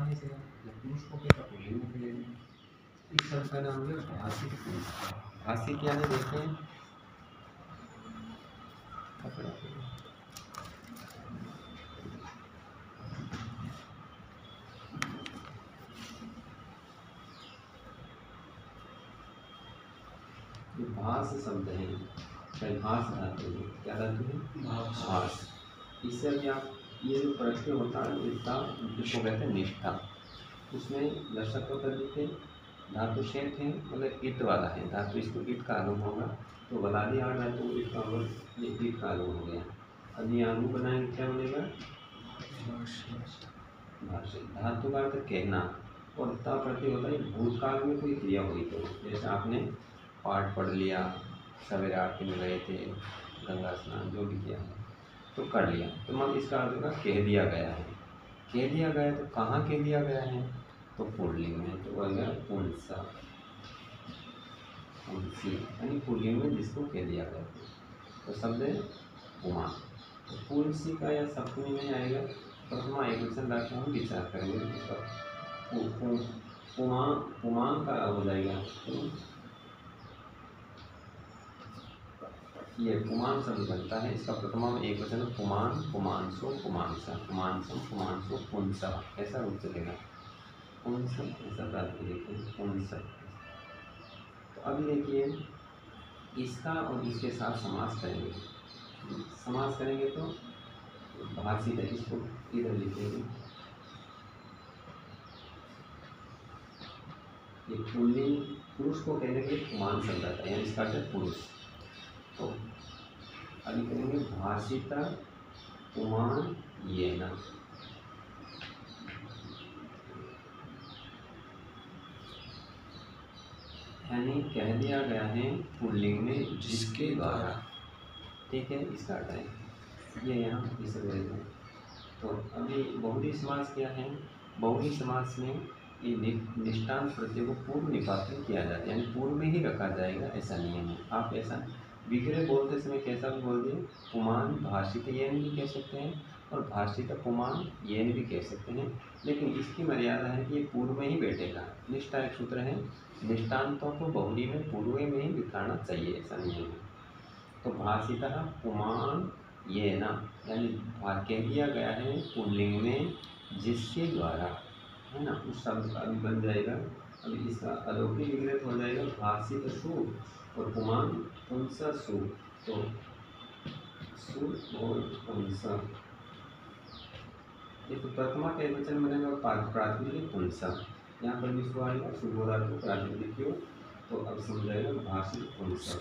है इसे जब पुरुष को के पुल्लिंग में मिलेगी। इस शब्द का नाम है भाषिक पुरुष। भाषिक यानी देखें भाष शब्द है, भाष धातु है। क्या धातु है? भाष। इससे अभी आप ये जो प्रत्यय होता है इसका जिसको कहते हैं निष्ठा, उसमें दर्शक होकर दिखे धातु शेष है, मतलब ईट वाला है धातु, इसको ईट का आगम होगा तो बलादी आ धातु ईट का आगम, ये ईट का आगम हो गया। अब ये आगम बनाएंगे क्या बनेगा? भाष्य। धातु का अर्थ कहना और ता प्रत्यय होता है भूतकाल में कोई क्रिया हुई तो, जैसे आपने पाठ पढ़ लिया, सवेरे आरती में गए थे, गंगा स्नान जो भी किया है तो कर लिया, तो मतलब इसका अर्थ होगा कह दिया गया है। कह दिया गया तो कहाँ कह दिया गया है? तो पुल्लिंग में, तो बन गया पुंसा, पुंसी यानी पुल्लिंग में जिसको कह दिया गया तो शब्द है पुमा। तो पुंसी का या सप्तमी में आएगा प्रथमा एक वचन लाके हम विचार करेंगे इसका। पुमान का हो जाएगा ये पुमान शब्द बनता है, इसका प्रथमा में एक वचन पुमान, पुमांसो, पुमांसा, पुमांसो, पुमांसो, पुंसा, ऐसा रूप चलेगा। पुंस ऐसा प्राप्त देखिए पुंस। तो अभी देखिए इसका और इसके साथ समास करेंगे। समास करेंगे तो भाषित है, इसको इधर लिखेंगे। ये पुल्लिंग पुरुष को कहने के पुमान शब्द आता है, यानी इसका अर्थ है पुरुष। तो अभी करेंगे भाषिता पुमान ये ना, यानी कह दिया गया है पुल्लिंग में जिसके द्वारा। ठीक है, इसका अर्थ है ये यहाँ इस में। तो अभी बहुरी समास क्या है? बहुरी समास में ये निष्ठांत प्रत्यय को पूर्व निपात में किया जाता है, यानी पूर्व में ही रखा जाएगा, ऐसा नियम है। आप ऐसा विग्रह बोलते समय कैसा भी बोल दिए, पुमान भाषित येन भी कह सकते हैं और भाषित पुमान येन भी कह सकते हैं, लेकिन इसकी मर्यादा है कि ये पूर्व में ही बैठेगा। निष्ठा एक सूत्र है, निष्ठांतों को बहुरी में पूर्व में ही बिताना चाहिए, ऐसा नियम है। तो भाषित पुमान ये ना, यानी कह दिया गया है पुल्लिंग में जिसके द्वारा, है ना, उस शब्द का भी बन जाएगा। अभी इसका अलौकिक विग्रह हो जाएगा भाषित सु और पुमान पुंसा सु, तो सु और पुंसा ये तो प्रथमा का एक वचन बनेगा प्रातिनिधिक पुंसा, यहाँ पर भी सु आएगा, सुबोधा को प्रातिनिधिक क्यों, तो अब समझाएगा भाषित पुंसा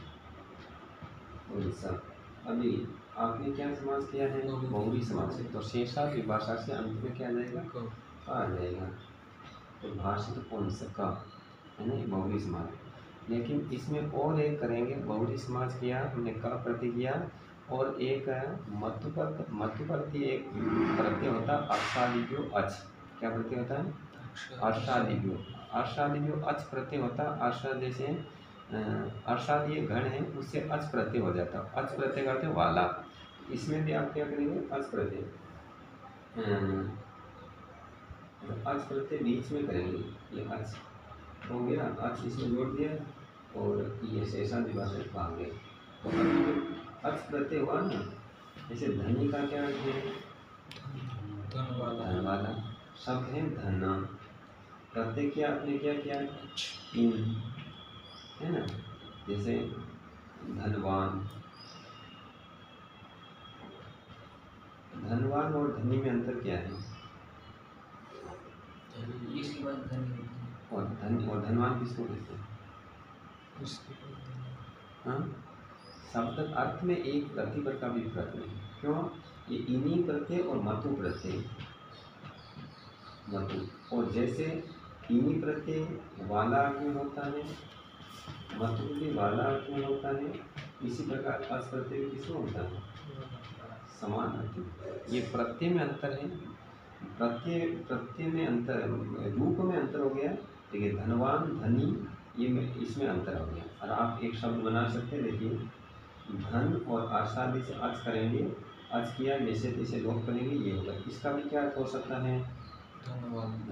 पुंसा। अभी आपने क्या समास किया है? बहुरी समास है, तो शेषा विभाषा से अंत में क्या आ जाएगा? आ जाएगा, तो भाषित पुंसका है ना, बहुरी समास। लेकिन इसमें और एक करेंगे, बहुरी समास किया हमने का प्रति किया, और एक मत्तुप्रति एक प्रत्यय होता है अर्षादिभ्यो अच। क्या प्रत्यय होता है? अर्षादिभ्यो, अर्षादिभ्यो अच प्रत्यय होता है। अर्षा जैसे अर्षादीय घन है उससे अच प्रत्यय हो जाता है, अच प्रत्यय करते वाला। इसमें भी आप क्या करेंगे? अच प्रत्यय, अच प्रत्यय बीच में करेंगे, ये अच हो गया, अच इसमें जोड़ दिया और ये शेषा विभाषा भाग गए। तो अभी अच प्रत्यय हुआ ना, जैसे धनी का क्या अर्थ है? धन वाला शब्द है धना, प्रत्यय क्या आपने क्या किया? इन, है ना, जैसे धनवान, धनवान और धनी में अंतर क्या है? और धन और धनवान किसको कहते हैं? हाँ, शब्द अर्थ में एक प्रतिपर का भी फर्क नहीं। क्यों? ये इन्हीं प्रत्यय और मतु प्रत्यय, मतु, और जैसे इन्हीं प्रत्यय वाला अर्थ में होता है, मतु भी वाला अर्थ में होता है, इसी प्रकार अस प्रत्यय किसमें होता है? समान अर्थ में। ये प्रत्यय में अंतर है, प्रत्यय में अंतर, रूप में अंतर हो गया, देखिए धनवान धनी ये इसमें अंतर हो गया। और आप एक शब्द बना सकते हैं, देखिए धन और आशादी से अच करेंगे, अच किया जैसे तैसे लोग करेंगे, ये होगा। इसका भी क्या अर्थ हो सकता है?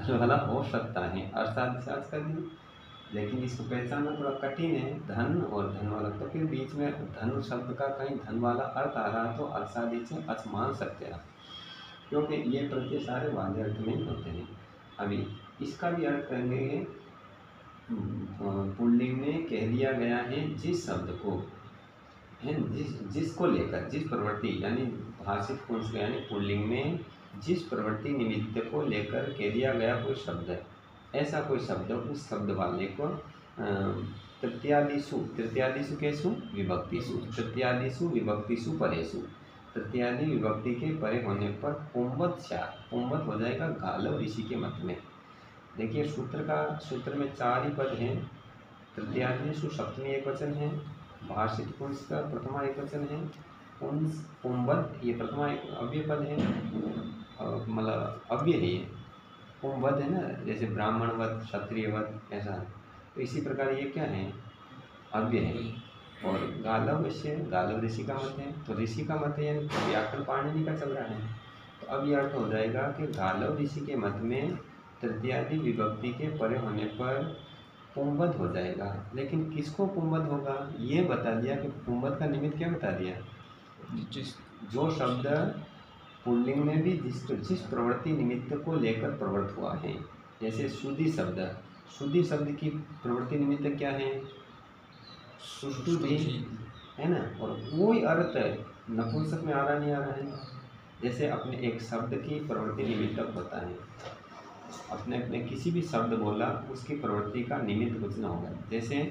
धन वाला हो सकता है, अर्थात आज कर दिए, लेकिन इसको पहचानना थोड़ा कठिन है, धन और धन वाला। तो फिर बीच में धन शब्द का कहीं धन वाला अर्थ आ रहा तो अर्थादी से अर्थ मान सकते हैं, क्योंकि ये प्रत्यय सारे वाले अर्थ में होते हैं। अभी इसका भी अर्थ करेंगे, पुल्लिंग में कह दिया गया है जिस शब्द को है, जिसको लेकर, जिस प्रवृत्ति यानी भाषित पुंस यानी पुल्लिंग में जिस प्रवृत्ति निमित्त को लेकर कह दिया गया कोई शब्द है, ऐसा कोई शब्द उस शब्द वाले को तृतीयादिषु केषु विभक्तिषु, तृतीयादिषु विभक्तिषु परेषु, तृतीयादि विभक्ति के परे होने पर पुंवत हो जाएगा गालव ऋषि के मत में। देखिए सूत्र में 4 ही पद हैं, तृतीयादिषु सप्तमी एक वचन है, भाषित पुंस का प्रथमा एक वचन है, पुंवत ये प्रथमा एक अव्यय पद है, मतलब अव्यय है ये, पुंवत है ना, जैसे ब्राह्मणवत क्षत्रियवत ऐसा, तो इसी प्रकार ये क्या है, अव्यय है। और गालव ऋषि का मत है, तो ऋषि का मत है यानी व्याकरण पाणिनि का चल रहा है। तो अब यह अर्थ हो जाएगा कि गालव ऋषि के मत में तृतीयादि विभक्ति के परे होने पर पुंवत हो जाएगा। लेकिन किसको पुंवत होगा ये बता दिया कि पुंवत का निमित्त क्या बता दिया, जो शब्द पुल्लिंग में भी जिस प्रवृत्ति निमित्त को लेकर प्रवृत्त हुआ है, जैसे शुद्धि शब्द की प्रवृत्ति निमित्त क्या है, सुष्टुति है ना, और कोई अर्थ नपुंसक में आ रहा नहीं आ रहा है। जैसे अपने एक शब्द की प्रवृत्ति निमित्तक होता है, अपने किसी भी शब्द बोला उसकी प्रवृत्ति का निमित्त कुछ न होगा। जैसे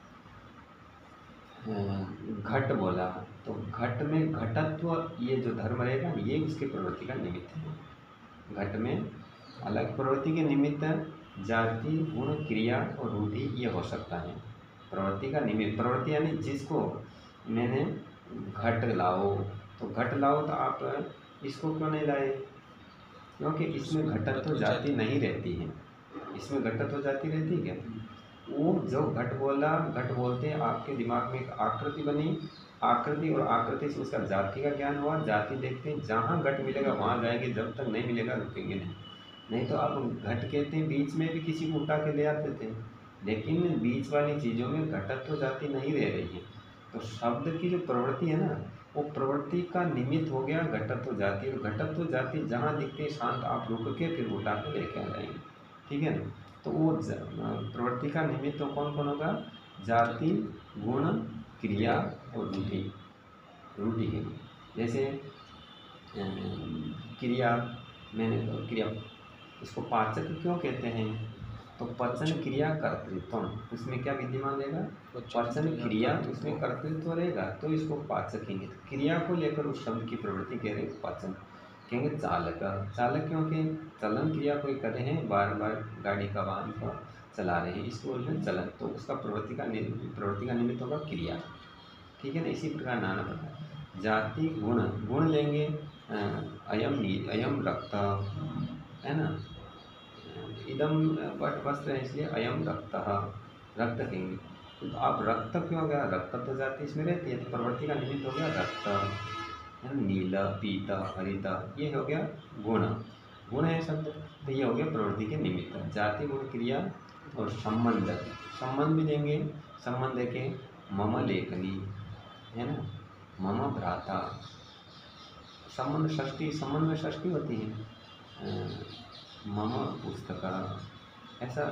घट बोला तो घट में घटत्व ये जो धर्म रहेगा ये उसकी प्रवृत्ति का निमित्त है। घट में अलग प्रवृत्ति के निमित्त जाति गुण क्रिया और रूढ़ि ये हो सकता है। प्रवृत्ति का निमित्त, प्रवृत्ति यानी जिसको मैंने घट लाओ, तो घट लाओ तो आप इसको क्यों नहीं लाए, क्योंकि इसमें घटत्व जाति नहीं रहती है। इसमें घटत्व जाति रहती है क्या, वो जो घट बोला, घट बोलते आपके दिमाग में एक आकृति बनी, आकृति और आकृति से उसका जाति का ज्ञान हुआ, जाति देखते हैं जहाँ घट मिलेगा वहाँ जाएंगे, जब तक नहीं मिलेगा रुकेंगे नहीं तो आप घट कहते हैं बीच में भी किसी को उठा के ले आते थे, लेकिन बीच वाली चीज़ों में घटत्व जाति नहीं रह रही है। तो शब्द की जो प्रवृत्ति है ना, वो प्रवृत्ति का निमित्त हो गया घटत्व जाति, और घटत्व जाति जहाँ दिखते शांत आप रुक के फिर उठा के लेके आ जाएंगे, ठीक है ना। तो वो प्रवृत्ति का निमित्त तो कौन कौन होगा, जाति गुण क्रिया और रूढ़ि है। जैसे क्रिया, मैंने तो क्रिया, इसको पाचक क्यों कहते हैं, तो पचन क्रिया कर्तृत्व, उसमें क्या विद्यमान रहेगा, पचन क्रिया, उसमें कर्तृत्व रहेगा, तो इसको पाचक कहेंगे। क्रिया को लेकर उस शब्द की प्रवृत्ति कह रहे पाचन कहेंगे। चालक क्योंकि चलन क्रिया कोई कर रहे हैं, बार बार गाड़ी का वाहन को चला रहे हैं, इसको बोलते हैं चलन, तो उसका प्रवृत्ति का निमित्त होगा क्रिया, ठीक है ना। इसी प्रकार नाना प्रकार जाति गुण लेंगे, अयम रक्त है ना, इदम वस्त्र है इसलिए अयम रक्त कहेंगे। तो आप रक्त क्यों गया, रक्त तो जाति इसमें रहती है, तो प्रवृत्ति का निमित्त हो गया रक्त है, नीला पीता हरिता, ये हो गया गुण है शब्द, तो ये हो गया प्रवृत्ति के निमित्त। जाति गुण क्रिया और संबंध भी देंगे, संबंध देखे मम लेखनी है ना, मम भ्राता, संबंध में षष्ठी होती है, मम पुस्तक, ऐसा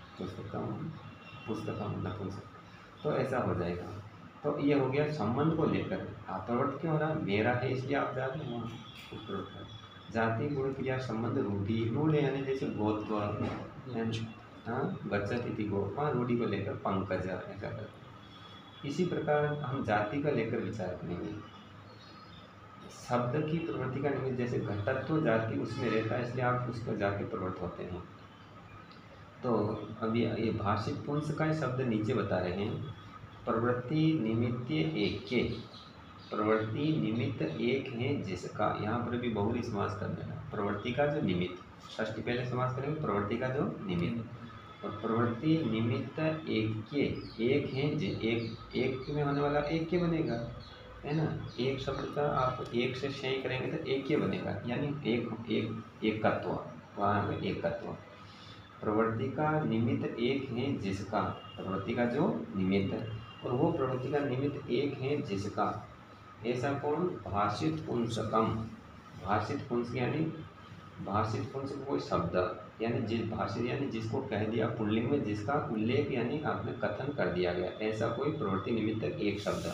पुस्तकम नपुंसक, तो ऐसा हो जाएगा। तो ये हो गया संबंध को लेकर। आप प्रवृत्ति क्यों हो रहा, मेरा है इसलिए आप जा रहे हैं वहाँ। जाति गुण क्रिया संबंध रूढ़ यानी जैसे गोत्व, हाँ गच्छति इति गो, हाँ रूढ़ि को लेकर पंकज ऐसा करते। इसी प्रकार हम जाति का लेकर विचार करेंगे। शब्द की प्रवृत्ति का निमित्त जैसे घटत्व जाति उसमें रहता है, इसलिए आप उसको जाके प्रवृत्त होते हैं। तो अभी ये भाषित पुंस का शब्द नीचे बता रहे हैं, प्रवृत्ति निमित्त एक के, प्रवृत्ति निमित्त एक है जिसका, यहाँ पर भी बहुरी समास कर देना, प्रवृत्ति का जो निमित्त, षष्ठी पहले समास करेंगे, प्रवृत्ति का जो निमित्त, और प्रवृत्ति निमित्त एक के, एक है एक में होने वाला एक के बनेगा है ना। एक शब्द का आप एक से क्षय करेंगे तो एक के बनेगा, यानी एक तत्व, वहाँ में एक तत्व। प्रवृत्ति का निमित्त एक है जिसका, प्रवृत्ति का जो निमित्त, और वो प्रवृत्ति का निमित्त एक है जिसका, ऐसा कौन? भाषित पुंसकम। भाषित पुंस यानी भाषित पुंस कोई शब्द, यानी जिस भाषित यानी जिसको कह दिया पुल्लिंग में, जिसका उल्लेख यानी आपने कथन कर दिया गया, ऐसा कोई प्रवृत्ति निमित्तक एक शब्द।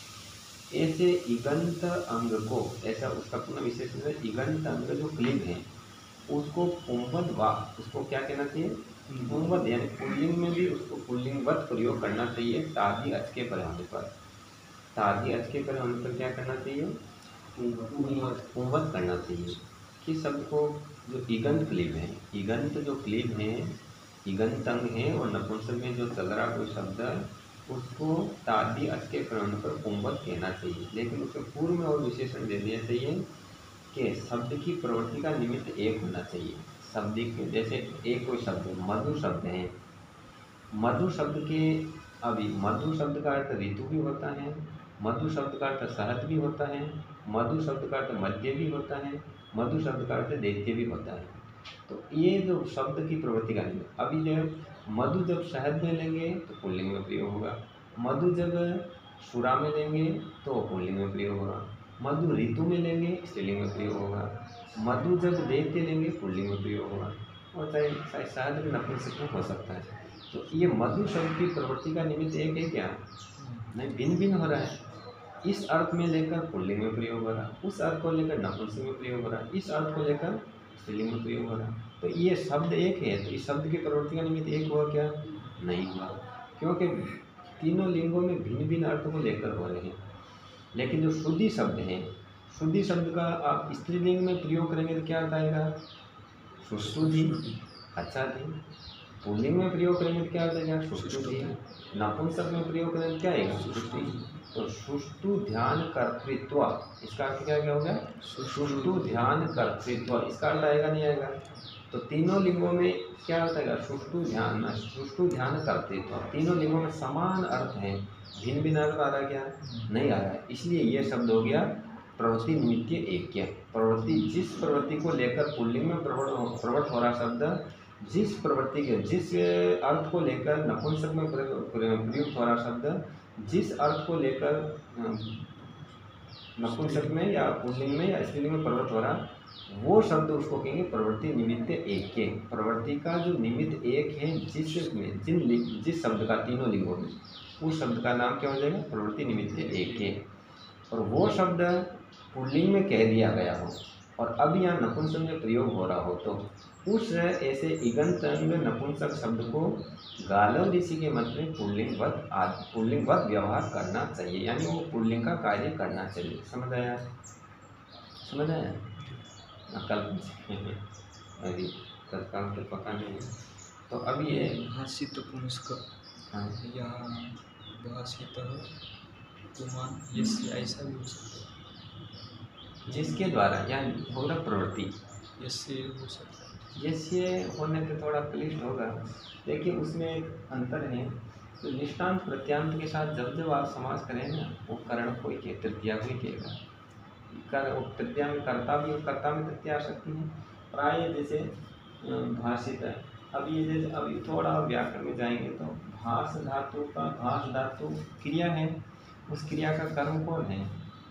ऐसे इगंत अंग को, ऐसा उसका पूर्ण विशेषण है, इगंत अंग जो क्लीब है उसको पुंवद वा, उसको क्या कहना चाहिए? पुंवद, यानी पुल्लिंग में भी उसको पुल्लिंगवत प्रयोग करना चाहिए। तादी अच के पर होने पर, तादी अच के पर होने पर क्या करना चाहिए? पुंवद करना चाहिए। किस शब्द को? जो इगंत क्लीब है, इगंत जो क्लीब है, इगंत अंग है और नपुंसक में जो चल रहा कोई शब्द है उसको तादी अच के प्रमाण पर पुंवद कहना चाहिए। लेकिन उसके पूर्व में और विशेषण दे दिया चाहिए कि शब्द की प्रवृत्ति का निमित्त एक होना चाहिए। शब्द के जैसे एक कोई शब्द मधु शब्द है, मधु शब्द के, अभी मधु शब्द का अर्थ ऋतु भी होता है, मधु शब्द का अर्थ शहद भी होता है, मधु शब्द का अर्थ मध्य भी होता है, मधु शब्द का अर्थ दैत्य भी होता है। तो ये जो शब्द की प्रवृत्ति का निमित्त, अभी जब मधु जब शहद में लेंगे तो पुल्लिंग में प्रयोग होगा, मधु जब शुरा में लेंगे तो पुल्लिंग में प्रयोग होगा, मधु ऋतु में लेंगे स्त्रीलिंग में प्रयोग होगा, मधु जब दैत्य लेंगे पुल्लिंग में प्रयोग होगा, और चाहे शहद में नपुंसक में हो सकता है। तो ये मधु शब्द की प्रवृत्ति का निमित्त एक है क्या? नहीं, भिन्न भिन्न हो रहा है। इस अर्थ में लेकर पुल्लिंग में प्रयोग हो रहा, उस अर्थ को लेकर नपुंसक में प्रयोग हो रहा, इस अर्थ को लेकर स्त्रीलिंग में प्रयोग हो रहा। तो ये शब्द एक है, तो इस शब्द की प्रवृत्ति का निमित्त एक हुआ क्या? नहीं हुआ, क्योंकि तीनों लिंगों में भिन्न भिन्न अर्थों को लेकर हो रहे हैं। लेकिन जो शुद्धि शब्द है, शुद्धि शब्द का आप स्त्रीलिंग में प्रयोग करेंगे तो क्या अर्थ आएगा? सुष्टुधि, अच्छा थी। पुल्लिंग में प्रयोग करेंगे तो क्या अर्थ आएगा? सुष्टुधि। नपुंसक में प्रयोग करेंगे तो क्या आएगा? सुष्टि। तो सुष्टु ध्यान कर्तृत्व, इसका अर्थ क्या हो गया? सुष्टु ध्यान कर्तृत्व, इसका अर्थ आएगा नहीं आएगा? तो तीनों लिंगों में क्या अर्थ आएगा? सुष्टु ध्यान कर्तृत्व, तीनों लिंगों में समान अर्थ है, भिन्न भिन्न अर्थ आ रहा है क्या? नहीं आ रहा है। इसलिए ये शब्द हो गया प्रवृत्ति निमित्त ऐक्य। प्रवृत्ति, जिस प्रवृत्ति को लेकर पुल्लिंग में प्रवृत्त हो रहा शब्द, जिस प्रवृत्ति के, जिस अर्थ को लेकर नपुंसक में प्रयुक्त हो रहा शब्द, जिस अर्थ को लेकर नपुंसक में या पुल्लिंग में या स्त्रीलिंग में प्रवृत्त हो रहा, वो शब्द उसको कहेंगे प्रवृत्ति निमित्त ऐक्य। प्रवृत्ति का जो निमित्त एक है, जिस शब्द का तीनों लिंगों में, उस शब्द का नाम क्या हो जाएगा? प्रवृत्ति निमित्त ऐक्य। और वो शब्द पुल्लिंग में कह दिया गया हो और अब यहाँ नपुंसक में प्रयोग हो रहा हो, तो उस ऐसे इगंत अंग नपुंसक शब्द को गालव ऋषि के मत में पुल्लिंगवत व्यवहार करना चाहिए, यानी वो पुल्लिंग का कार्य करना चाहिए। समझ आया? समझ आया? कल अभी तत्काल तो पता नहीं। तो अब ये भाषित पुंसक, हाँ, यहाँ भाषित पुमान, यस्य ऐसा भी हो सकता है, जिसके द्वारा, यानी होगा प्रवृत्ति, यस्य हो सकता है। यस्य होने पे थोड़ा क्लिष्ट होगा, लेकिन उसमें एक अंतर है। तो निष्ठांत प्रत्यांत के साथ जब जब आप समास करें ना, वो करण कोई के तृतीया कोई कहेगा, तृतीया में कर्ता भी, कर्ता में तृतीया आ सकती है प्राय, जैसे भाषित है। अब ये जैसे अभी थोड़ा व्याकरण में जाएंगे तो भाष धातु का, भाष धातु क्रिया है, उस क्रिया का कर्म कौन है?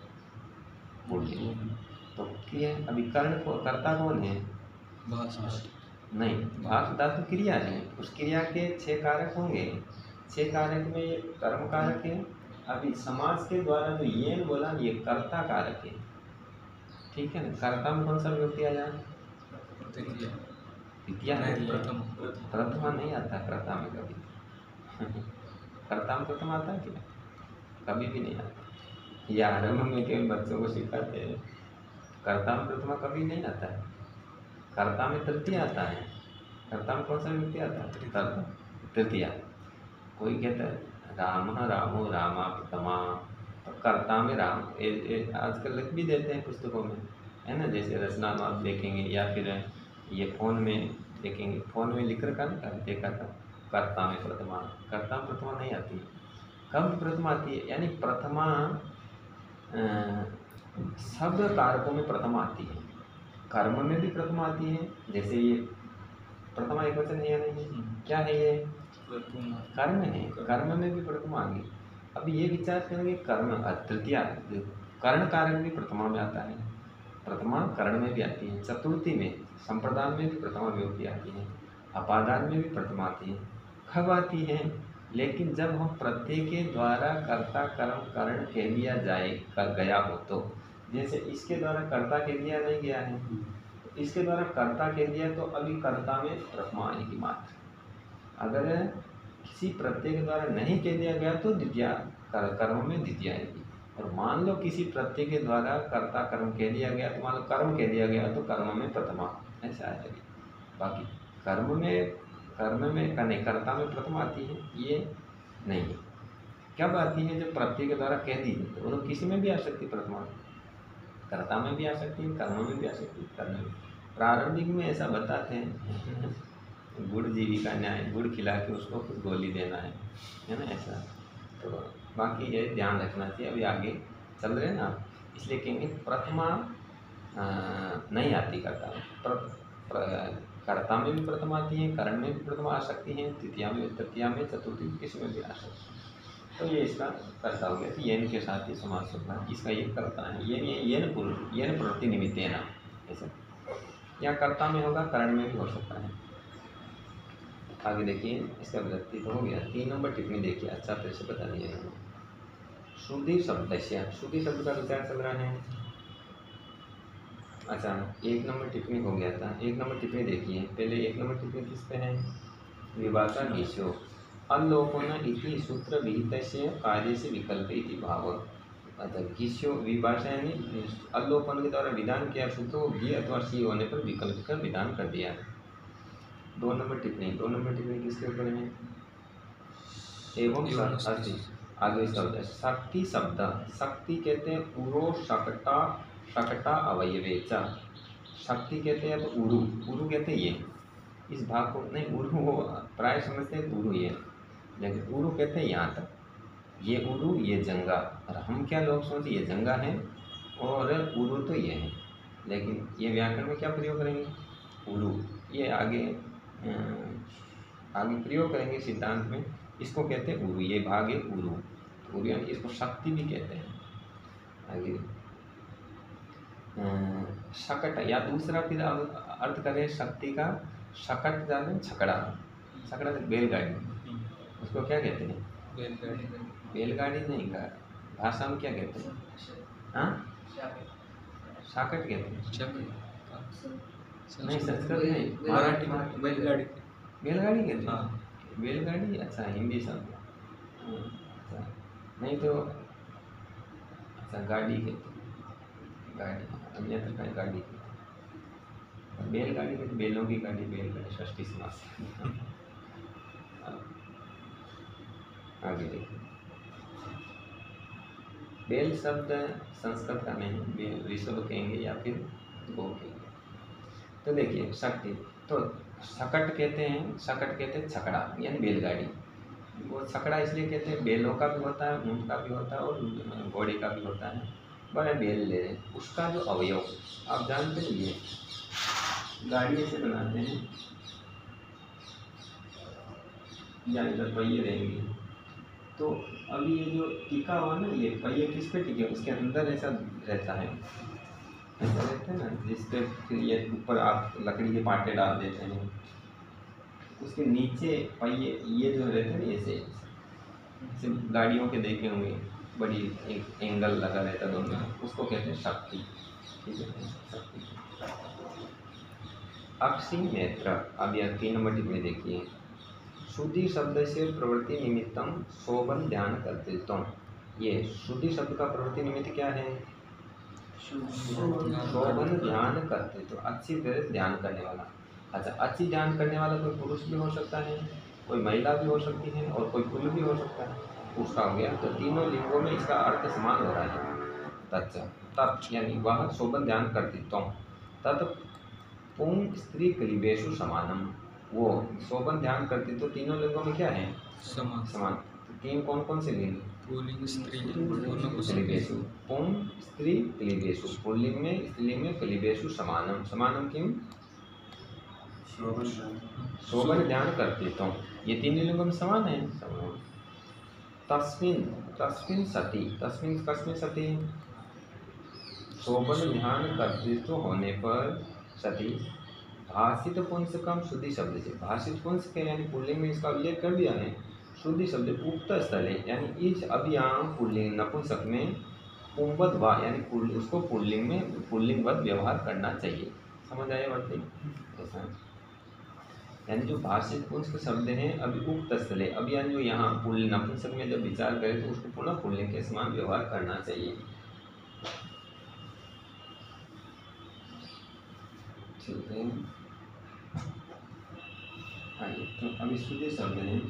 पुल्लिंग। तो क्रिया, अभी कर्ण को कर्ता कौन है? नहीं, भाष धातु क्रिया है, उस क्रिया के 6 कारक होंगे, 6 कारक में कर्म कारक है। अभी समाज के द्वारा जो ये बोला, ये कर्ता कारक है, ठीक है ना? कर्ता में कौन सा विभक्ति आ जाए? द्वितीया, प्रथमा नहीं आता कर्ता में कभी। कर्ता में प्रथम आता है क्या? कभी भी नहीं आता। या आरंभ में केवल बच्चों को सिखाते हैं, कर्ता में प्रथमा कभी नहीं आता है। कर्ता में तृतीया आता है। कर्ता में कौन सा विभक्ति आता है? तृतीया। कोई कहता है राम रामो रामा प्रथमा, तो कर्ता में राम आजकल लिख भी देते हैं पुस्तकों में, है ना? जैसे रचना में आप देखेंगे या फिर ये फ़ोन में देखेंगे, फ़ोन में लिख रखा ना, देखा था कर्ता में प्रथमा। कर्ता में प्रथमा नहीं आती। कब प्रथमा आती है? यानी प्रथमा शब्द कारकों में प्रथमा आती है, कर्म में भी प्रथमा आती है। जैसे ये प्रथमा एक वचन है या नहीं है? क्या है ये? प्रथमा कर्म है। कर्म में भी प्रथमा आ गई। अब ये विचार करेंगे कर्म तृतीया कर्ण कारक भी प्रथमा में आता है, प्रथमा कर्ण में भी आती है, चतुर्थी में संप्रदान में भी प्रथमा विभक्ति आती है, अपादान में भी प्रथमा आती है। कब आती है? लेकिन जब हम प्रत्यय के द्वारा कर्ता कर्म कर्ण कह दिया जाए गया हो तो, जैसे इसके द्वारा कर्ता कह दिया नहीं गया है, इसके द्वारा कर्ता कह दिया तो अभी कर्ता में प्रथमा आएगी मात्र। अगर किसी प्रत्यय के द्वारा नहीं कह दिया गया तो द्वितीया कर्म में द्वितीय आएगी। और मान लो किसी प्रत्यय के द्वारा कर्ता कर्म कह दिया गया तो मान लो कर्म कह दिया गया तो कर्म में प्रथमा ऐसा आएगी। बाकी कर्म में नहीं, कर्ता में प्रथमा आती है ये नहीं है। कब आती है? जब प्रत्यय के द्वारा कह दी जाए तो किसी में भी आ सकती है प्रथमा, कर्ता में भी आ सकती है, कर्म में भी आ सकती है, कर्म में। प्रारंभिक में ऐसा बताते हैं गुड़ जीविका न्याय, गुड़ खिला के उसको कुछ गोली देना है ना, ऐसा। तो बाकी ये ध्यान रखना चाहिए। अभी आगे चल रहे हैं ना, इसलिए कहेंगे प्रथमा नहीं आती कर्ता में। कर्ता में भी प्रथमा आती है, करण में भी प्रथमा आ सकती है, तृतीया में चतुर्थी किसी में भी आ सकती है। तो ये इसका कर्ता हो गया। तो येन के साथ ही समास होता है, इसका ये कर्ता है। येन प्रवृत्ति निमित्त है ना, ऐसा। या कर्ता में होगा, करण में भी हो सकता है। आगे देखिए, इसका विभक्ति तो हो गया। 3 नंबर टिप्पणी देखिए, अच्छा तरह से बता दिया है। श्रुति शब्द का विचार चल रहा है। अच्छा, 1 नंबर टिप्पणी हो गया था। 1 नंबर टिप्पणी देखिए, पहले 1 नंबर टिप्पणी किस पे है? विभाषा गीष्यो अल्लोपन इति सूत्र विहितस्य कार्य से विकल्प इति भाव। अच्छा, गीष्यो विभाषा यानी अल्लोपन के द्वारा विधान किया, सूत्र को गी अथवा सी होने पर विकल्प कर विधान कर दिया। 2 नंबर टिप्पणी किसके ऊपर है? एवं शक्ति। आगे शब्द शक्ति शब्द, शक्ति कहते हैं उरो शकटा अवयवे च। शक्ति कहते हैं तो उरु कहते हैं ये, इस भाग को नहीं, उरु वो प्राय समझते हैं उरु ये, लेकिन उरु कहते हैं यहाँ तक, ये उरु ये जंगा। और हम क्या लोग सोचते ये जंगा है और उरु तो ये है, लेकिन ये व्याकरण में क्या प्रयोग करेंगे? उरु। ये आगे प्रयोग करेंगे सिद्धांत में, इसको कहते हैं उरु, ये भाग है उरु। उरु यानी इसको शक्ति भी कहते हैं। आगे शकट, या दूसरा फिर अर्थ करें शक्ति का, शकट जाने छकड़ा से बैलगाड़ी, उसको क्या कहते हैं? बैलगाड़ी नहीं, भाषा में क्या कहते हैं? हाँ, शाकट कहते हैं। नहीं, संस्कृत नहीं, मराठी में बैलगाड़ी कहते हैं। बैलगाड़ी अच्छा हिंदी शब्द। अच्छा, नहीं तो अच्छा गाड़ी कहते हैं, गाड़ी अन्यत्र कहीं गाड़ी कहते हैं। बैलगाड़ी में बैलों की गाड़ी, बैलगाड़ी षष्ठी समास। आगे देखिए, बैल शब्द संस्कृत का नहीं, बैल ऋषभ कहेंगे या फिर गो कहेंगे। तो देखिए शक्ति, तो शकट कहते हैं छकड़ा यानी बैलगाड़ी। वो छकड़ा इसलिए कहते हैं, बैलों का भी होता है, ऊँट का भी होता है और घोड़े का भी होता है। बड़े बैल ले रहे, उसका जो अवयव आप जानते हैं, ये गाड़ी से बनाते हैं या इधर पहिए रहेंगे। तो अभी ये जो टिका हुआ ना, ये पहिए किस पे टिके, उसके अंदर ऐसा रहता है, ऐसा रहता है ना, जिस पे फिर ये ऊपर आप लकड़ी के पाटे डाल देते हैं, उसके नीचे पहिए ये जो रहते हैं, ऐसे गाड़ियों के देखे होंगे, बड़ी एक एंगल लगा रहता है दोनों, उसको कहते हैं शक्ति। ठीक है, शक्ति। अक्षी नेत्र। अब यह 3 नंबर टिप्पणी देखिए, शुद्धि शब्द से प्रवृत्ति निमित्तम शोभन ध्यान कर्तृत्व। ये शुद्धि शब्द का प्रवृत्ति निमित्त क्या है? शोभन ध्यान कर्तृत्व, अच्छी तरह ध्यान करने वाला। अच्छा, अच्छी ध्यान करने वाला कोई पुरुष भी हो सकता है, कोई महिला भी हो सकती है और कोई पुरुष भी हो सकता है, उसका हो गया। तो तीनों लिंगों में इसका अर्थ समान हो रहा है। तत् यानी वह शोभन ध्यान कर्तृत्व, तत् पुं स्त्री कलिबेशु समानम। वो शोभन ध्यान कर्तृत्व तो तीनों लिंगों में क्या है? समान। तो 3 कौन से लिंग? पुल्लिंग स्त्री कलिबेशु, पुं स्त्री कलिबेशु, पुल्लिंग में स्त्रीलिंग में कलिबेशु समानम। समानम किम? शोभन ध्यान करते तो ये तीन लिंगम समान है। तस्मिन तस्मिन सती, तस्मिन कस्मिन सती, शोभन ध्यान कर्तृत्व होने पर सती भाषित पुंसकम शुद्धि शब्द से, भाषित पुंस के यानी पुल्लिंग में इसका उल्लेख कर दिया है। शुद्धि शब्द उक्त स्थल है यानी इस अभियान पुल्लिंग नपुंसक में पुंवद वा यानी उसको पुल्लिंग में पुल्लिंगवत व्यवहार करना चाहिए। समझ आया बात नहीं? ऐसा यानी जो भाषित पुंस के शब्द हैं अभी उक्त स्थल है, अभी यानी जो यहाँ पुल्लिंग नपुंसक में जब विचार करें तो उसको पुनः पुल्लिंग के समान व्यवहार करना चाहिए। ठीक है, आइए तो अभी शुद्धि शब्द है,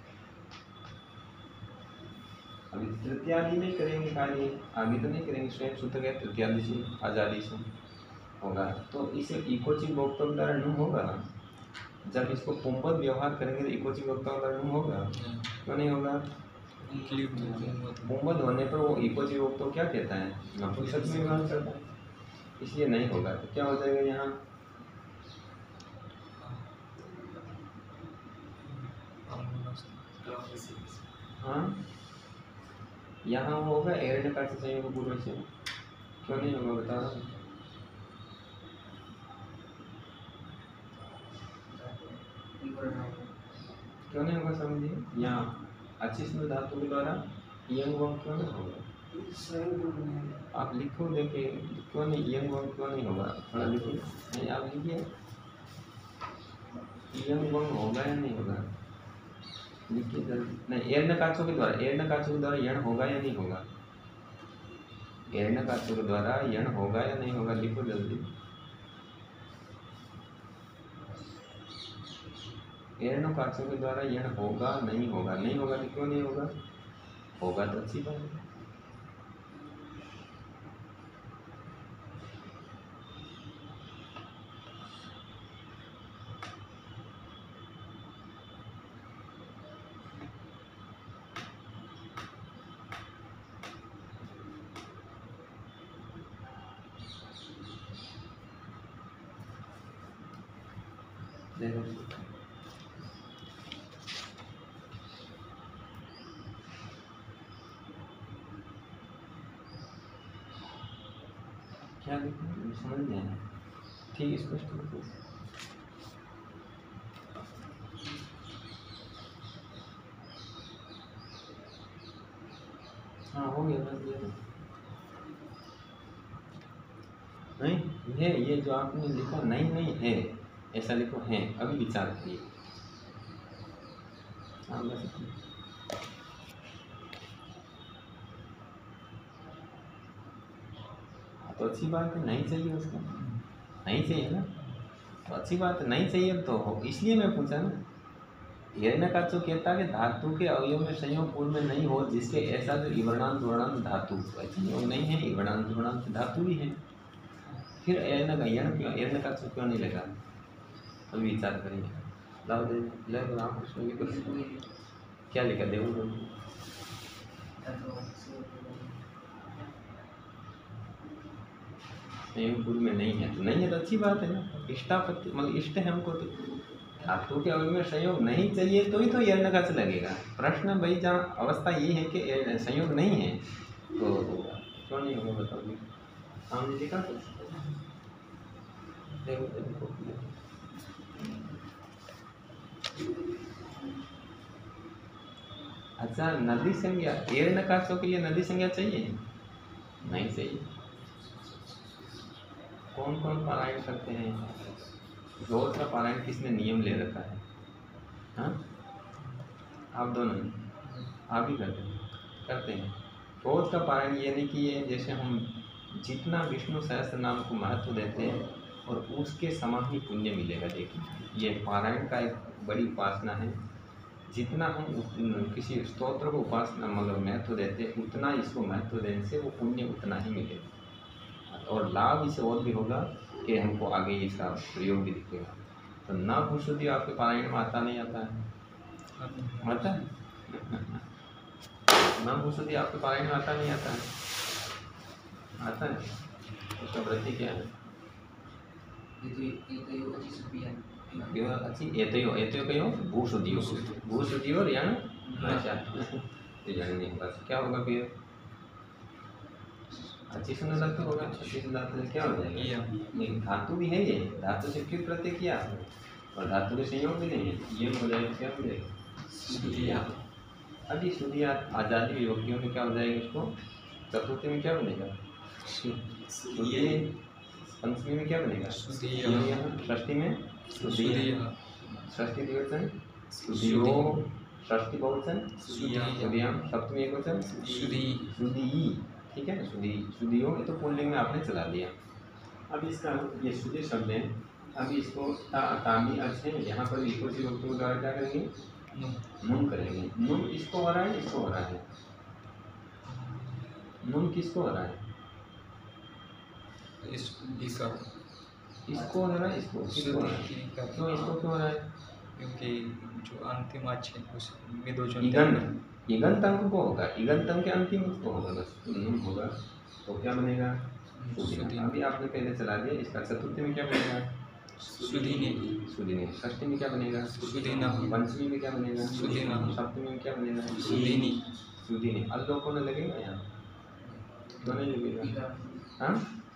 अभी तृतीयादि में करेंगे कार्य, आगे तो नहीं करेंगे। स्वयं सूत्र गए तृतीयादि से आजादी से होगा तो इसे इकोचिक भोक्तव्य द्वारा नुम होगा। जब इसको पुंवद व्यवहार करेंगे तो इकोचिक भोक्तव्य द्वारा नुम होगा, क्यों नहीं होगा? पुंवद होने पर वो इकोचिक भोक्तव्य क्या कहता है? नपुंसक में व्यवहार करता है, इसलिए नहीं होगा। तो क्या हो जाएगा यहाँ? हाँ, यहाँ होगा एरण्यकार से संयोग पूर्व से, क्यों नहीं होगा बता रहा हूँ। क्यों नहीं होगा समझिए, यहाँ अचिष्णु धातु के द्वारा यंग वंग क्यों नहीं होगा? आप लिखो देखिए, क्यों नहीं यंग वंग क्यों नहीं होगा? थोड़ा लिखिए, नहीं आप लिखिए यंग वंग होगा या नहीं होगा, लिखिए जल्दी। नहीं, एर्णकाचों के द्वारा, एर्णकाचों के द्वारा यण होगा या नहीं होगा? एर्णकाचों के द्वारा यण होगा या नहीं होगा, लिखो जल्दी। एर्णकाचों के द्वारा यण होगा नहीं होगा? नहीं होगा तो क्यों नहीं होगा? होगा तो अच्छी बात है। देखो क्या लिखा समझ नहीं आया, ठीक स्पष्ट लिखो। हाँ हो गया बस ये नहीं है, ये जो आपने लिखा नहीं नहीं है ऐसा लिखो है, अभी विचार करिए। हाँ बस तो अच्छी बात है, नहीं चाहिए उसको, नहीं चाहिए ना तो अच्छी बात है, नहीं चाहिए तो हो, इसलिए मैं पूछा ना। हिरण्यकाचो कहता है कि धातु के अवयव में संयोग पूर्व में नहीं हो, जिसके ऐसा जो इवर्णांत वर्णांत धातु संयोग नहीं है, इवर्णांत वर्णांत धातु भी है, फिर हिरण्यकाचो क्यों नहीं लगा? अभी विचार करेंगे। लाओ दे ले रामकृष्ण की क्या लिखा देखो संयोग पूर्व में नहीं है तो नहीं है तो अच्छी बात है ना, इष्टापत्ति मतलब इष्ट है हमको, तो धातु के अवयव में संयोग नहीं चाहिए तो ही तो हिरण्यकाच लगेगा। प्रश्न भाई जहाँ अवस्था ये है कि संयोग नहीं है तो होगा, क्यों नहीं होगा बताओ। हमने लिखा तो देखो अच्छा, नदी संज्ञा हिरण्यकाचों के लिए नदी संज्ञा चाहिए? नहीं चाहिए। कौन कौन पारायण करते हैं? रोज का पारायण किसने नियम ले रखा है? हाँ आप दोनों, आप ही करते हैं रोज का पारायण। ये नहीं कि ये जैसे हम जितना विष्णु सहस्त्र नाम को महत्व देते हैं और उसके समान ही पुण्य मिलेगा। देखिए ये पारायण का एक बड़ी उपासना है, जितना हम किसी स्तोत्र को उपासना मतलब महत्व देते हैं उतना इसको महत्व देने से वो पुण्य उतना ही मिलेगा, और लाभ इसे और भी होगा कि हमको आगे इसका प्रयोग भी दिखेगा। तो ना भूषुद्धि आपके पारायण में आता नहीं आता है? आता है ना भूषुद्धि आपके पारायण में आता नहीं आता है? आता है। उसका व्रति क्या है? अच्छी एतयो एतयो कयो भूसुदियो भूसुदियो यण अच्छा ये यण नहीं होगा तो क्या होगा फिर अच्छी सुंदर धातु होगा। अच्छी सुंदर धातु से क्या हो जाएगा या नहीं धातु भी है ये धातु से क्यों प्रत्यय किया और धातु के संयोग भी नहीं है ये हो जाएगा क्या हो जाएगा सुदिया अभी सुदिया आजादी विभक्तियों में क्या हो जाएगा इसको चतुर्थी में क्या बनेगा सुदिये पंचमी में क्या बनेगा सुदिया षष्ठी में सुदिया षष्ठी द्विवचन सुदियो षष्ठी बहुवचन सुदियाम सप्तमी एकवचन सुदी सुदी ठीक है ना सुदी सुदियो ये तो पुल्लिंग में आपने चला दिया। अब इसका ये सुदी शब्द है अभी इसको तामी अर्थ है यहाँ पर विकोची वक्तों द्वारा क्या करेंगे नून करेंगे नून इसको हो रहा है इसको हो रहा है नून किसको हो रहा है इसको हो रहा है इसको किसको हो रहा है क्यों इसको क्यों हो रहा है क्योंकि जो अंतिम आज है उसमें दो जो इगंतम को होगा इगंतम के अंतिम को होगा बस नून होगा तो क्या बनेगा सुदिना। अभी आपने पहले चला दिया इसका चतुर्थी में क्या बनेगा सुदीनी सुदिनी षष्ठी में क्या बनेगा सुदीना पंचमी में क्या बनेगा सुदीना सप्तमी में क्या बनेगा सुदीनी सुदिनी अल्लोपन लगेगा यहाँ क्यों नहीं लगेगा हाँ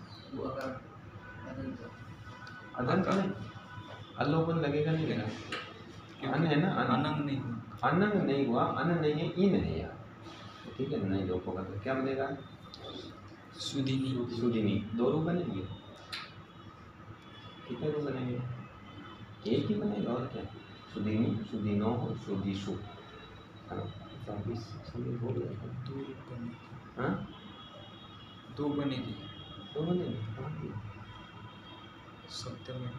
अदन का नहीं अल्लोपन लगेगा नहीं लगेगा अन है ना अनंग नहीं अनंग नहीं हुआ अन नहीं है इन है यार ठीक है नहीं लोग होगा तो क्या बनेगा सुदीनी सुदिनी दो रूप बनेंगे कितने रूप बनेंगे एक ही बनेगा और क्या सुदिनी सुदिनो सुदिशु हाँ 24 हो गया दो रूप बनेगी हाँ दो बनेगी दो बनेंगे कहाँ की सप्तमी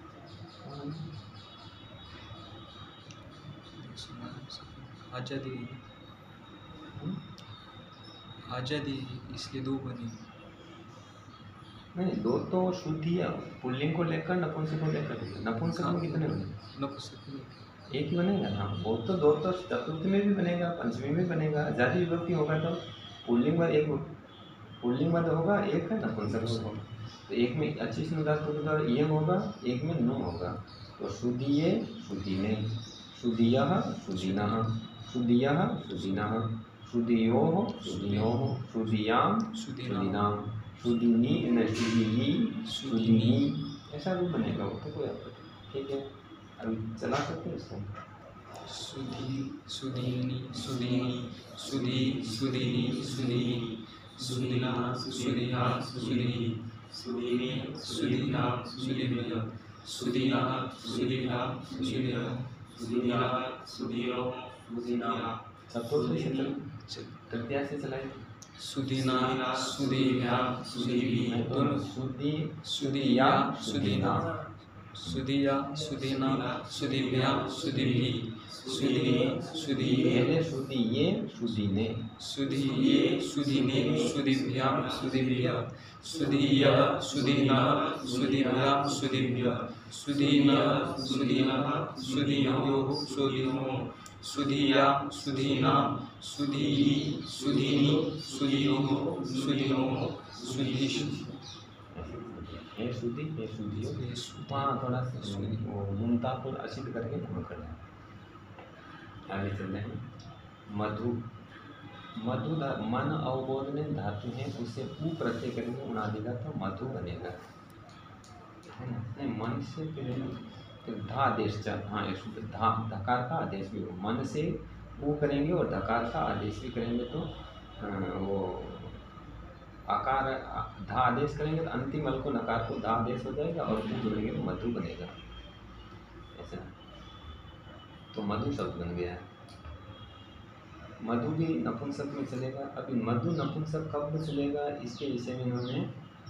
आज़ादी आज़ादी इसलिए दो बनी नहीं दो तो शुद्धि है पुल्लिंग को लेकर नपुंसक को लेकर नपुंसक में कितने बने नपुंसक एक ही बनेगा ना वो तो दो तो चतुर्थी में भी बनेगा पंचमी में बनेगा आज़ादी विभक्ति होगा तो पुल्लिंग में एक पुल्लिंग में होगा एक है नपुंसक होगा तो एक में अच्छी सुंदर ये होगा एक में नो होगा तो सुदिये सुदिने सुदिया सुदिना सुदिया सुदिना सुदियो सुदिनो सुदियाम सुदिनाम सुदिनी न सुदिनी सुदिनी ऐसा भी बनेगा वो तो कोई आपत्ति ठीक है अभी चला सकते हैं इसको सुदी सुदीनी सुदीनी सुदी सुदीनी सुदीनी सुदीना सुदिया सुदीनी सुदीनी सुदीना सुदीना सुदीना सुदीना सुदीना सुदीना सुदियो सुदीना चतुर्थी से तृतीया से चलाए सुदीना सुदीया सुदीवी दोनों सुदी सुदिया सुदीना सुदिया सुदीना सुदीव्या सुदीवी सुदी सुदीये पहले सुदिये सुदिने सुदिये सुदीने सुदीव्या सुदीव्या सुदिया सुदीना सुदीव्या सुदीव्या सुदीना सुदीना सुदीयो सुदीनो सुदिया सुदीना सुदी सुदीनी सुदियो सुदिनो सुदीश ये सुदी ये सुदियो वहाँ थोड़ा वो मुमता को असिद्ध करके हम कर रहे हैं आगे चल रहे हैं मधु मधु मन अवबोध में धातु है उससे ऊ प्रत्यय करेंगे उनादिका तो मधु बनेगा है ना नहीं मन से फिर धा आदेश हाँ धा धकार का आदेश भी हो मन से ऊ करेंगे और धकार का आदेश भी करेंगे तो वो आकार धा आदेश करेंगे तो अंतिम अल को नकार को धा आदेश हो जाएगा और ऊ जोड़ेंगे तो मधु बनेगा ऐसा तो मधु शब्द बन गया है मधु भी नपुंसक में चलेगा। अभी मधु नपुंसक कब चलेगा इसके विषय में इन्होंने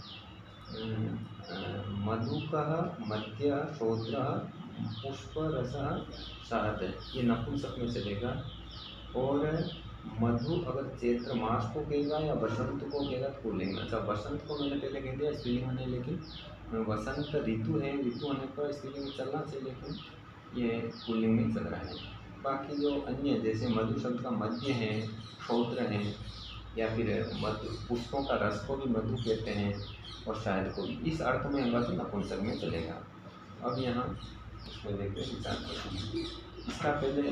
मधुकः मध्य श्रोत्र पुष्प रस शहद ये नपुंसक में चलेगा। और मधु अगर चैत्र मास को कहेगा या वसंत को कहेगा तो पुल्लिंग में। अच्छा वसंत को मैंने पहले कह दिया स्त्रीलिंग में नहीं, लेकिन वसंत ऋतु है, ऋतु होने पर स्त्रीलिंग में चलना चाहिए, लेकिन ये पुल्लिंग में चल रहा है। बाकी जो अन्य जैसे मधु शब्द का मध्य है, श्रोत्र है, या फिर मधु पुष्पों का रस को भी मधु कहते हैं और शायद को भी इस अर्थ में होगा तो नपुंसक में चलेगा। अब यहाँ उसको देखते हैं विचार करते हैं। इसका पहले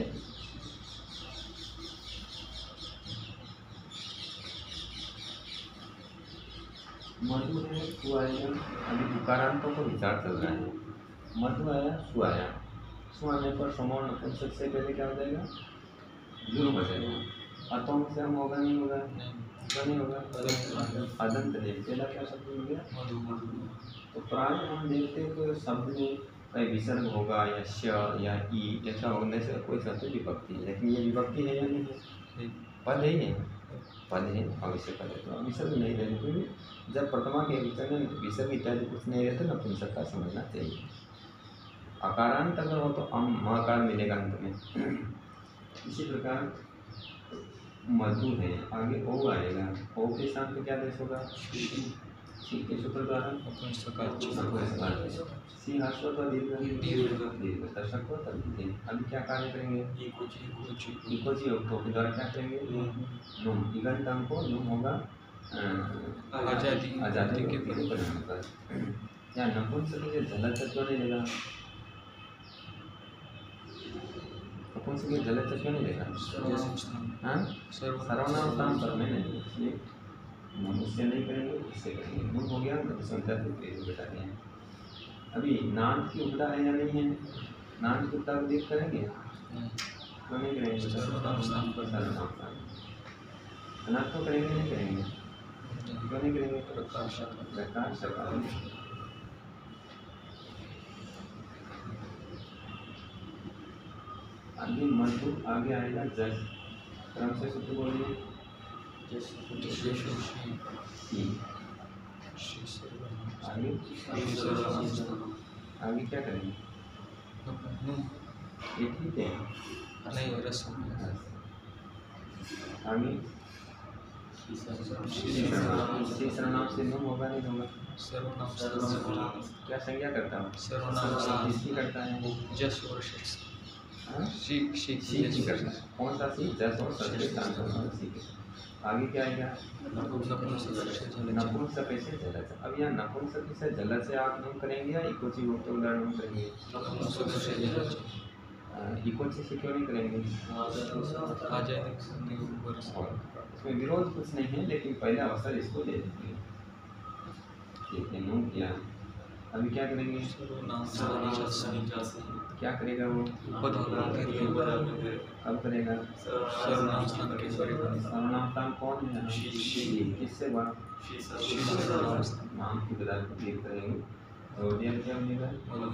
मधु है, सु आएगा। अभी उकारांतों को विचार चल रहा है। मधु आया, सु आया। सु आने पर समूह नपुंसक से पहले क्या हो जाएगा? लू बचेगा। अतों से हम होगा नहीं होगा? नहीं होगा। अदंत है, पहला क्या शब्द हो गया? मधु। तो प्राय हम देखते हैं कि शब्द में कहीं विसर्ग होगा या श या ई, ऐसा होने से कोई शब्द विभक्ति है, लेकिन ये विभक्ति है या नहीं है? पद है ये, पद है, अवश्य पद है, तो विसर्ग नहीं रहने क्योंकि जब प्रथमा के विसर्ग में विसर्ग इत्यादि कुछ नहीं रहते नपुंसक का समझना चाहिए। अकारांत अगर हो तो अम मकार मिलेगा अंत में। इसी प्रकार मधु है, आगे ओ आएगा। ओ के साथ में क्या देश होगा? सी के सूत्र द्वारा सी हास्व तो दीर्घ दर्शक को तद्धित। अभी क्या कार्य करेंगे? इकोची उपतो के द्वारा क्या करेंगे? नुम इगंत अंक को नुम होगा आजादी के परिणाम पर। या नपुंसक के जलद तत्व नहीं लेगा, नपुंसक के जलद तत्व नहीं लेगा। हाँ, सर्वनाम स्थान पर में नहीं, इसलिए मनुष्य नहीं करेंगे, इससे करेंगे। नुम हो गया, संख्या को बता रहे हैं। अभी नाम की उपदा है या नहीं है? नाम की उपदा को देख करेंगे तो नहीं करेंगे। सर्वनाम स्थान पर सर्वनाम स्थान अनाथ तो करेंगे नहीं करेंगे, क्यों नहीं करेंगे? प्रकाश सकाल। अभी मधु आगे आएगा जस, क्रम से सूत्र बोलिए। आगे क्या करेंगे? ये ठीक है, नहीं रस आगे सर्वनाम से नुम होगा नहीं होगा? सर्वनाम क्या संज्ञा करता हूँ? सर्वनाम किसकी करता है? जस और शेष सी की करता है। कौन सा सी? जस और सी के। आगे क्या आएगा? नपुंसक से जलद। अब यहाँ नपुंसक से जलद से आप नुम करेंगे या इकोची वक्त उदाहरण करेंगे? इकोची से क्यों नहीं करेंगे? इसमें विरोध कुछ नहीं है, लेकिन पहले अवसर इसको दे देंगे। ठीक है, नुम किया। अभी क्या करेंगे? क्या करेगा वो? कब करेगा? सर्वनाम स्थान कौन है? किससे बड़ा? नाम की बदल को क्लियर करेंगे तो ये क्या बनेगा?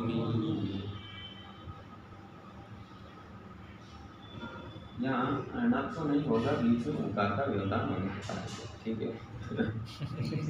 यहाँ अनाथ तो नहीं होगा, बीच में उकार का व्यवधान होने के कारण। ठीक है।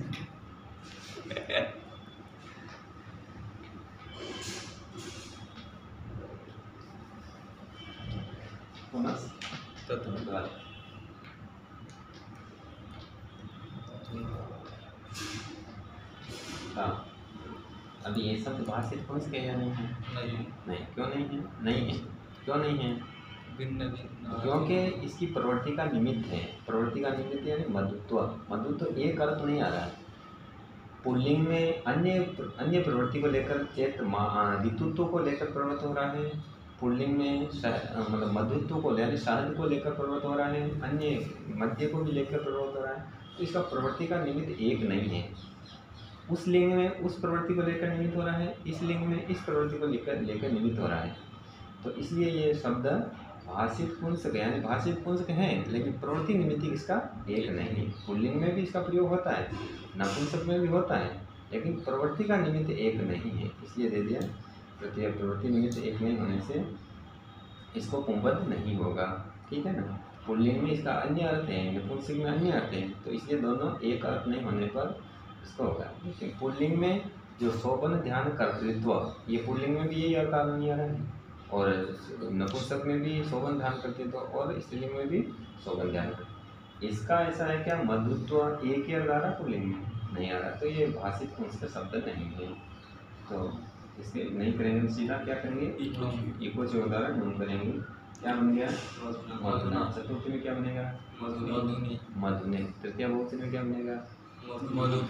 अभी ये सब भाषित कौन से या नहीं है? नहीं, क्यों नहीं है? नहीं है, क्यों नहीं है? क्योंकि इसकी प्रवृत्ति का निमित्त है। प्रवृत्ति का निमित्त यानी मधुत्व। मधुत्व एक अर्थ नहीं आ रहा है। पुल्लिंग में अन्य प्रवृत्ति को लेकर चेत ऋतुत्व को लेकर प्रवृत्त हो रहा है। पुल्लिंग में मतलब मधुत्व को यानी शहद को लेकर प्रवृत्त हो रहा है, अन्य मध्य को भी लेकर प्रवृत्त हो रहा है। तो इसका प्रवृत्ति का निमित्त एक नहीं है। उस लिंग में उस प्रवृत्ति को लेकर निमित्त हो रहा है, इस लिंग में इस प्रवृत्ति को लेकर निमित्त हो रहा है। तो इसलिए ये शब्द भाषित पुंसक यानी भाषित पुंसक है, लेकिन प्रवृत्ति निमित्त इसका एक नहीं है। पुल्लिंग में भी इसका प्रयोग होता है, नपुंसक में भी होता है, लेकिन प्रवृत्ति का निमित्त एक नहीं है, इसलिए दे दिया। प्रवृत्ति निमित्त एक नहीं होने से इसको पुंबद्ध नहीं होगा। ठीक है ना। पुल्लिंग में इसका अन्य अर्थ है, नपुंसक में अन्य अर्थ है, तो इसलिए दोनों एक अर्थ नहीं होने पर इसको होगा। लेकिन पुल्लिंग में जो शोभन ध्यान कर्तृत्व, ये पुल्लिंग में भी यही अर्थ नहीं आ रहा है, और नपुंसक में भी शोभन ध्यान कर्तृत्व और स्त्रीलिंग में भी शोभन ध्यान कर्तृत्व। इसका ऐसा है क्या मधुत्व एक ही अर्थ आ रहा पुल्लिंग में नहीं आ रहा, तो ये भाषित पुंसक शब्द नहीं है। तो इसके नहीं करेंगे, सीधा क्या करेंगे? इको से उदाहरण ढूंढ करेंगे। क्या बन गया? मधुना। चतुर्थी में क्या बनेगा? मधुने। तृतीय बहुवचन में क्या बनेगा?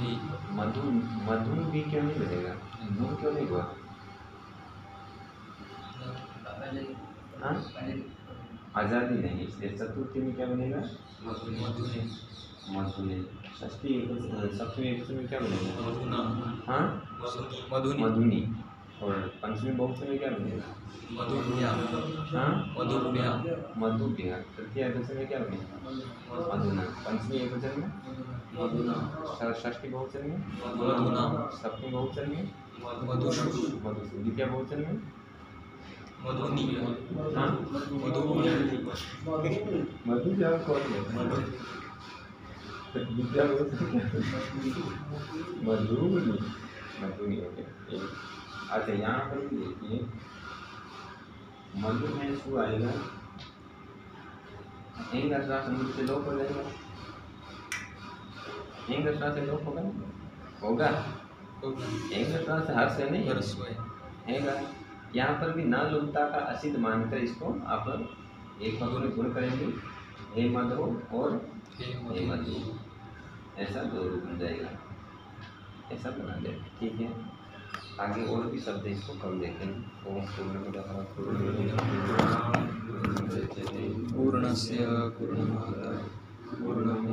मधु भी क्यों नहीं बनेगा? नून क्यों नहीं हुआ? हाँ आज़ादी नहीं, इसलिए चतुर्थी में क्या बनेगा? मधुने मधुने। षष्ठी सप्तमी एकवचन में क्या बनेगा? मधुना हाँ मधुनी मधुनी। और पंचमी बहुवचन में क्या बनेगा? मधुभ्या हाँ मधुभ्या मधुभ्या। तृतीय एकवचन में क्या बनेगा? मधुना। पंचमी एकवचन में मधुना षष्ठी बहुवचन में मधुना सप्तमी बहुवचन में मधुषु मधुसु। द्वितीय बहुवचन में मधुनी हाँ मधुनी मधु क्या कौन है? विद्या बहुवचन क्या? मधुनी। मधुनी हो गया। अच्छा यहाँ पर भी देखिए मधु में सु आएगा, एंग अर्थात समुद्र से लोप हो जाएगा। एंग अर्थात से लोप होगा होगा एंग अर्थात से हर्ष है नहीं हैगा। यहाँ पर भी ना लोपता का असिद्ध मानकर इसको आप एक पद में गुण करेंगे, हे मधु और हे मधु, ऐसा दो रूप बन जाएगा। ऐसा बना दे, ठीक है। आगे और भी शब्द इसको कम देखेंगे। ओम पूर्णस्य पूर्णमादाय पूर्णमेवावशिष्यते।